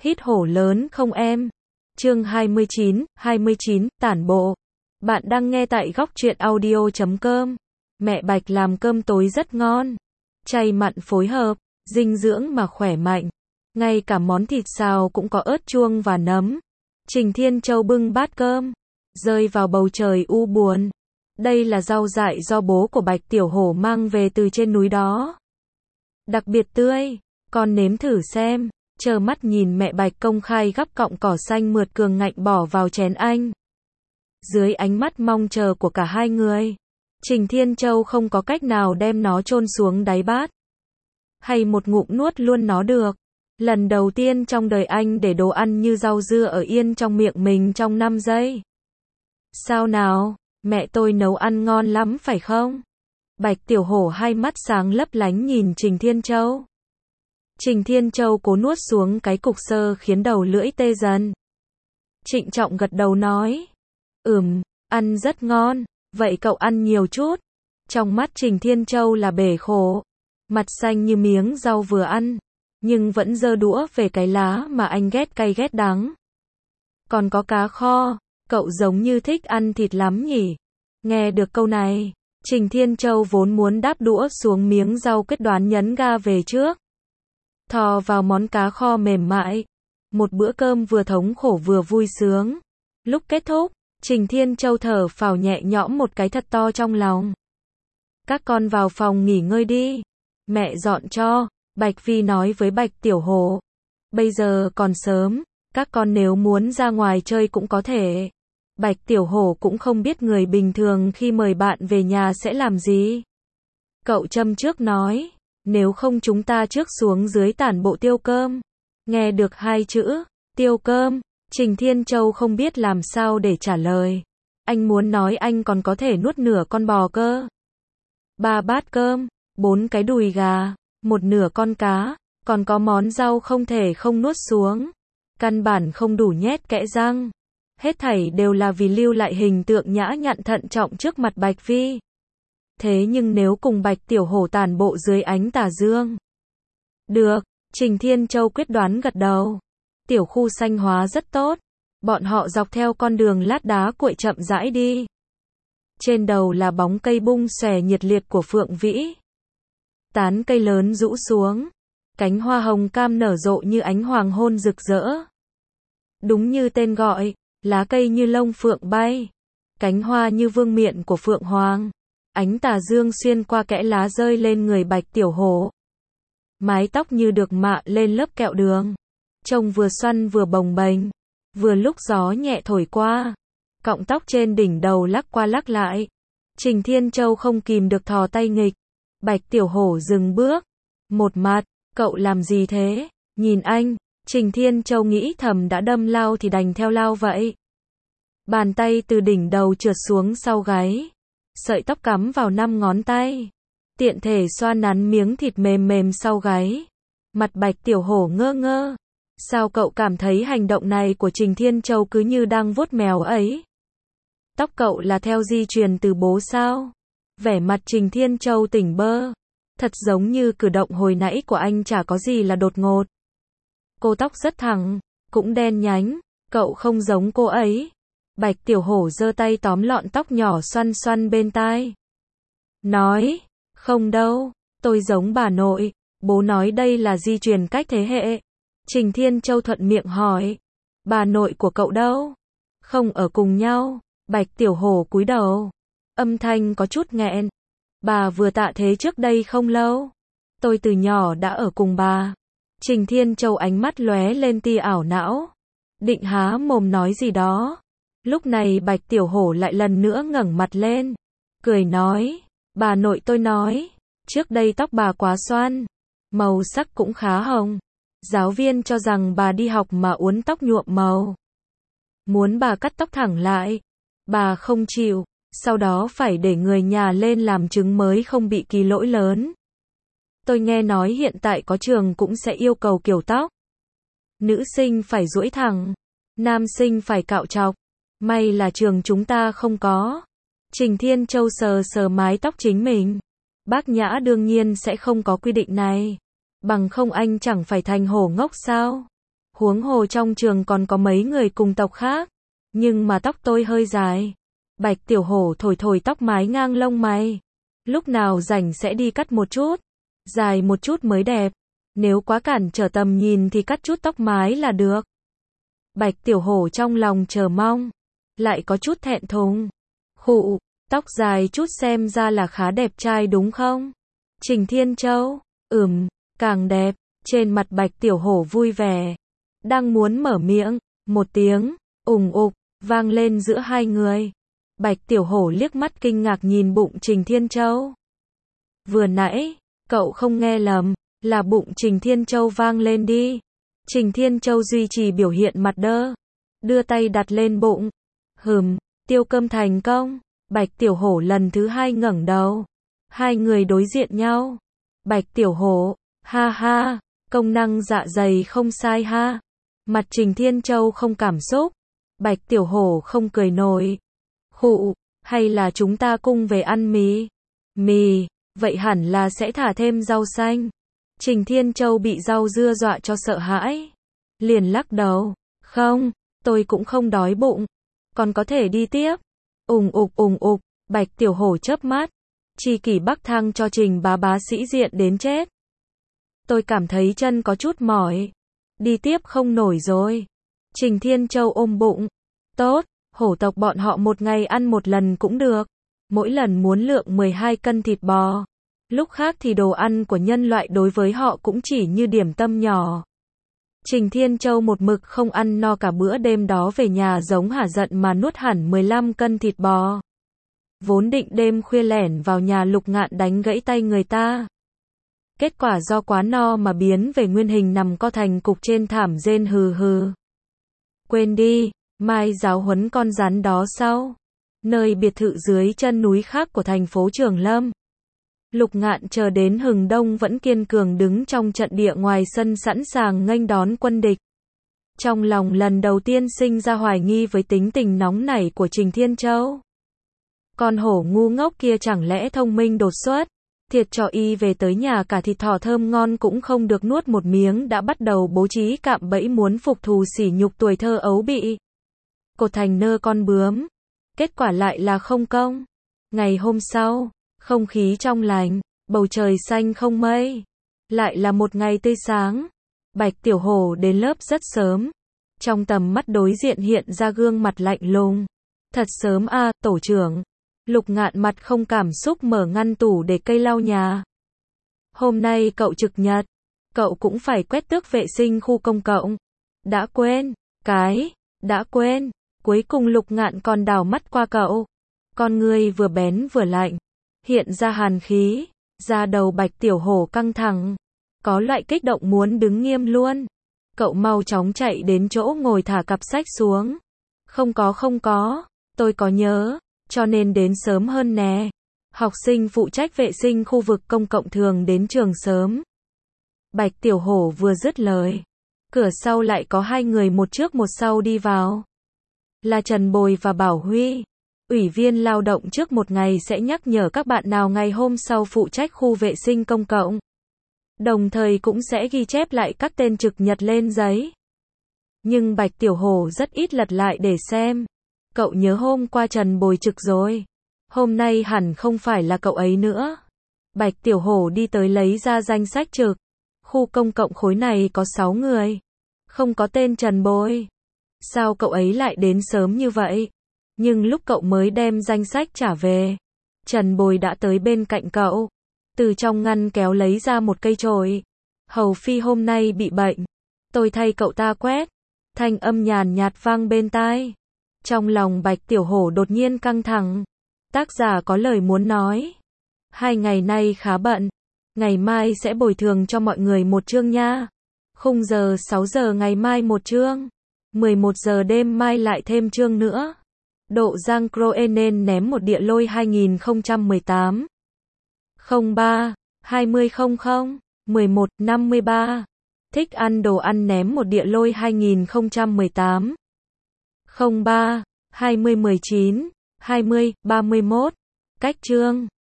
Hít hổ lớn không em? Chương 29, tản bộ. Bạn đang nghe tại góc truyện audio.com. Mẹ Bạch làm cơm tối rất ngon. Chay mặn phối hợp, dinh dưỡng mà khỏe mạnh. Ngay cả món thịt xào cũng có ớt chuông và nấm. Trình Thiên Châu bưng bát cơm, rơi vào bầu trời u buồn. Đây là rau dại do bố của Bạch Tiểu Hổ mang về từ trên núi đó. Đặc biệt tươi, con nếm thử xem. Trơ mắt nhìn mẹ Bạch công khai gắp cọng cỏ xanh mượt cường ngạnh bỏ vào chén anh. Dưới ánh mắt mong chờ của cả hai người, Trình Thiên Châu không có cách nào đem nó chôn xuống đáy bát. Hay một ngụm nuốt luôn nó được. Lần đầu tiên trong đời anh để đồ ăn như rau dưa ở yên trong miệng mình trong 5 giây. Sao nào, mẹ tôi nấu ăn ngon lắm phải không? Bạch Tiểu Hổ hai mắt sáng lấp lánh nhìn Trình Thiên Châu. Trình Thiên Châu cố nuốt xuống cái cục xơ khiến đầu lưỡi tê dần. Trịnh trọng gật đầu nói. Ăn rất ngon, vậy cậu ăn nhiều chút. Trong mắt Trình Thiên Châu là bể khổ. Mặt xanh như miếng rau vừa ăn, nhưng vẫn giơ đũa về cái lá mà anh ghét cay ghét đắng. Còn có cá kho, cậu giống như thích ăn thịt lắm nhỉ? Nghe được câu này, Trình Thiên Châu vốn muốn đáp đũa xuống miếng rau quyết đoán nhấn ga về trước. Thò vào món cá kho mềm mại. Một bữa cơm vừa thống khổ vừa vui sướng. Lúc kết thúc, Trình Thiên Châu thở phào nhẹ nhõm một cái thật to trong lòng. Các con vào phòng nghỉ ngơi đi. Mẹ dọn cho, Bạch Phi nói với Bạch Tiểu Hổ. Bây giờ còn sớm, các con nếu muốn ra ngoài chơi cũng có thể. Bạch Tiểu Hổ cũng không biết người bình thường khi mời bạn về nhà sẽ làm gì. Cậu châm trước nói. Nếu không chúng ta trước xuống dưới tản bộ tiêu cơm. Nghe được hai chữ, tiêu cơm, Trình Thiên Châu không biết làm sao để trả lời. Anh muốn nói anh còn có thể nuốt nửa con bò cơ. 3 bát cơm, 4 cái đùi gà, một nửa con cá, còn có món rau không thể không nuốt xuống. Căn bản không đủ nhét kẽ răng. Hết thảy đều là vì lưu lại hình tượng nhã nhặn thận trọng trước mặt Bạch Phi. Thế nhưng nếu cùng Bạch Tiểu Hổ tản bộ dưới ánh tà dương. Được, Trình Thiên Châu quyết đoán gật đầu. Tiểu khu xanh hóa rất tốt. Bọn họ dọc theo con đường lát đá cuội chậm rãi đi. Trên đầu là bóng cây bung xòe nhiệt liệt của Phượng Vĩ. Tán cây lớn rũ xuống. Cánh hoa hồng cam nở rộ như ánh hoàng hôn rực rỡ. Đúng như tên gọi, lá cây như lông phượng bay. Cánh hoa như vương miện của Phượng Hoàng. Ánh tà dương xuyên qua kẽ lá rơi lên người Bạch Tiểu Hổ. Mái tóc như được mạ lên lớp kẹo đường. Trông vừa xoăn vừa bồng bềnh. Vừa lúc gió nhẹ thổi qua. Cọng tóc trên đỉnh đầu lắc qua lắc lại. Trình Thiên Châu không kìm được thò tay nghịch. Bạch Tiểu Hổ dừng bước. Một mặt, cậu làm gì thế? Nhìn anh, Trình Thiên Châu nghĩ thầm đã đâm lao thì đành theo lao vậy. Bàn tay từ đỉnh đầu trượt xuống sau gáy. Sợi tóc cắm vào 5 ngón tay. Tiện thể xoa nắn miếng thịt mềm mềm sau gáy. Mặt Bạch Tiểu Hổ ngơ ngơ. Sao cậu cảm thấy hành động này của Trình Thiên Châu cứ như đang vuốt mèo ấy? Tóc cậu là theo di truyền từ bố sao? Vẻ mặt Trình Thiên Châu tỉnh bơ. Thật giống như cử động hồi nãy của anh chả có gì là đột ngột. Cô tóc rất thẳng, cũng đen nhánh. Cậu không giống cô ấy. Bạch Tiểu Hổ giơ tay tóm lọn tóc nhỏ xoăn xoăn bên tai. Nói, không đâu, tôi giống bà nội, bố nói đây là di truyền cách thế hệ. Trình Thiên Châu thuận miệng hỏi, bà nội của cậu đâu? Không ở cùng nhau. Bạch Tiểu Hổ cúi đầu, âm thanh có chút nghẹn. Bà vừa tạ thế trước đây không lâu. Tôi từ nhỏ đã ở cùng bà. Trình Thiên Châu ánh mắt lóe lên tia ảo não. Định há mồm nói gì đó. Lúc này Bạch Tiểu Hổ lại lần nữa ngẩng mặt lên. Cười nói, bà nội tôi nói, trước đây tóc bà quá xoăn. Màu sắc cũng khá hồng. Giáo viên cho rằng bà đi học mà uốn tóc nhuộm màu. Muốn bà cắt tóc thẳng lại. Bà không chịu. Sau đó phải để người nhà lên làm chứng mới không bị kỳ lỗi lớn. Tôi nghe nói hiện tại có trường cũng sẽ yêu cầu kiểu tóc. Nữ sinh phải duỗi thẳng. Nam sinh phải cạo chọc. May là trường chúng ta không có. Trình Thiên Châu sờ sờ mái tóc chính mình. Bác Nhã đương nhiên sẽ không có quy định này. Bằng không anh chẳng phải thành hổ ngốc sao? Huống hồ trong trường còn có mấy người cùng tộc khác. Nhưng mà tóc tôi hơi dài. Bạch Tiểu Hổ thổi thổi tóc mái ngang lông mày. Lúc nào rảnh sẽ đi cắt một chút. Dài một chút mới đẹp. Nếu quá cản trở tầm nhìn thì cắt chút tóc mái là được. Bạch Tiểu Hổ trong lòng chờ mong. Lại có chút thẹn thùng. Khụ, tóc dài chút xem ra là khá đẹp trai đúng không? Trình Thiên Châu, càng đẹp. Trên mặt Bạch Tiểu Hổ vui vẻ. Đang muốn mở miệng, một tiếng, ùng ục, vang lên giữa hai người. Bạch Tiểu Hổ liếc mắt kinh ngạc nhìn bụng Trình Thiên Châu. Vừa nãy, cậu không nghe lầm, là bụng Trình Thiên Châu vang lên đi. Trình Thiên Châu duy trì biểu hiện mặt đơ, đưa tay đặt lên bụng. Tiêu cơm thành công. Bạch Tiểu Hổ lần thứ hai ngẩng đầu. Hai người đối diện nhau. Bạch Tiểu Hổ, ha ha, công năng dạ dày không sai ha. Mặt Trình Thiên Châu không cảm xúc. Bạch Tiểu Hổ không cười nổi. Khụ, hay là chúng ta cùng về ăn mì? Mì, vậy hẳn là sẽ thả thêm rau xanh. Trình Thiên Châu bị rau dưa dọa cho sợ hãi. Liền lắc đầu. Không, tôi cũng không đói bụng. Còn có thể đi tiếp. Ùng ục, Bạch Tiểu Hổ chớp mắt. Tri kỷ Bắc Thăng cho Trình bá sĩ diện đến chết. Tôi cảm thấy chân có chút mỏi. Đi tiếp không nổi rồi. Trình Thiên Châu ôm bụng. Tốt, hổ tộc bọn họ một ngày ăn một lần cũng được. Mỗi lần muốn lượng 12 cân thịt bò. Lúc khác thì đồ ăn của nhân loại đối với họ cũng chỉ như điểm tâm nhỏ. Trình Thiên Châu một mực không ăn no cả bữa, đêm đó về nhà giống hả giận mà nuốt hẳn 15 cân thịt bò. Vốn định đêm khuya lẻn vào nhà Lục Ngạn đánh gãy tay người ta. Kết quả do quá no mà biến về nguyên hình nằm co thành cục trên thảm rên hừ hừ. Quên đi, mai giáo huấn con rắn đó sau. Nơi biệt thự dưới chân núi khác của thành phố Trường Lâm. Lục Ngạn chờ đến hừng đông vẫn kiên cường đứng trong trận địa ngoài sân sẵn sàng nghênh đón quân địch. Trong lòng lần đầu tiên sinh ra hoài nghi với tính tình nóng nảy của Trình Thiên Châu. Con hổ ngu ngốc kia chẳng lẽ thông minh đột xuất, thiệt cho y về tới nhà cả thịt thỏ thơm ngon cũng không được nuốt một miếng đã bắt đầu bố trí cạm bẫy muốn phục thù sỉ nhục tuổi thơ ấu bị cột thành nơ con bướm. Kết quả lại là không công. Ngày hôm sau, không khí trong lành, bầu trời xanh không mây. Lại là một ngày tươi sáng. Bạch Tiểu Hổ đến lớp rất sớm. Trong tầm mắt đối diện hiện ra gương mặt lạnh lùng. Thật sớm à, tổ trưởng. Lục Ngạn mặt không cảm xúc mở ngăn tủ để cây lau nhà. Hôm nay cậu trực nhật. Cậu cũng phải quét tước vệ sinh khu công cộng. Đã quên. Đã quên. Cuối cùng Lục Ngạn còn đảo mắt qua cậu. Con ngươi vừa bén vừa lạnh. Hiện ra hàn khí. Da đầu Bạch Tiểu Hổ căng thẳng. Có loại kích động muốn đứng nghiêm luôn. Cậu mau chóng chạy đến chỗ ngồi thả cặp sách xuống. Không có. Tôi có nhớ. Cho nên đến sớm hơn nè. Học sinh phụ trách vệ sinh khu vực công cộng thường đến trường sớm. Bạch Tiểu Hổ vừa dứt lời. Cửa sau lại có hai người một trước một sau đi vào. Là Trần Bồi và Bảo Huy. Ủy viên lao động trước một ngày sẽ nhắc nhở các bạn nào ngày hôm sau phụ trách khu vệ sinh công cộng. Đồng thời cũng sẽ ghi chép lại các tên trực nhật lên giấy. Nhưng Bạch Tiểu Hổ rất ít lật lại để xem. Cậu nhớ hôm qua Trần Bồi trực rồi. Hôm nay hẳn không phải là cậu ấy nữa. Bạch Tiểu Hổ đi tới lấy ra danh sách trực. Khu công cộng khối này có 6 người. Không có tên Trần Bồi. Sao cậu ấy lại đến sớm như vậy? Nhưng lúc cậu mới đem danh sách trả về, Trần Bồi đã tới bên cạnh cậu. Từ trong ngăn kéo lấy ra một cây chổi. Hầu Phi hôm nay bị bệnh. Tôi thay cậu ta quét. Thanh âm nhàn nhạt vang bên tai. Trong lòng Bạch Tiểu Hổ đột nhiên căng thẳng. Tác giả có lời muốn nói. 2 ngày nay khá bận. Ngày mai sẽ bồi thường cho mọi người một chương nha. Khung giờ 6 giờ ngày mai một chương. 11 giờ đêm mai lại thêm chương nữa. Độ Giang Croenen ném một địa lôi 2018. 03 2000 11 53. Thích ăn đồ ăn ném một địa lôi 2018. 03 2019 20 31. Cách chương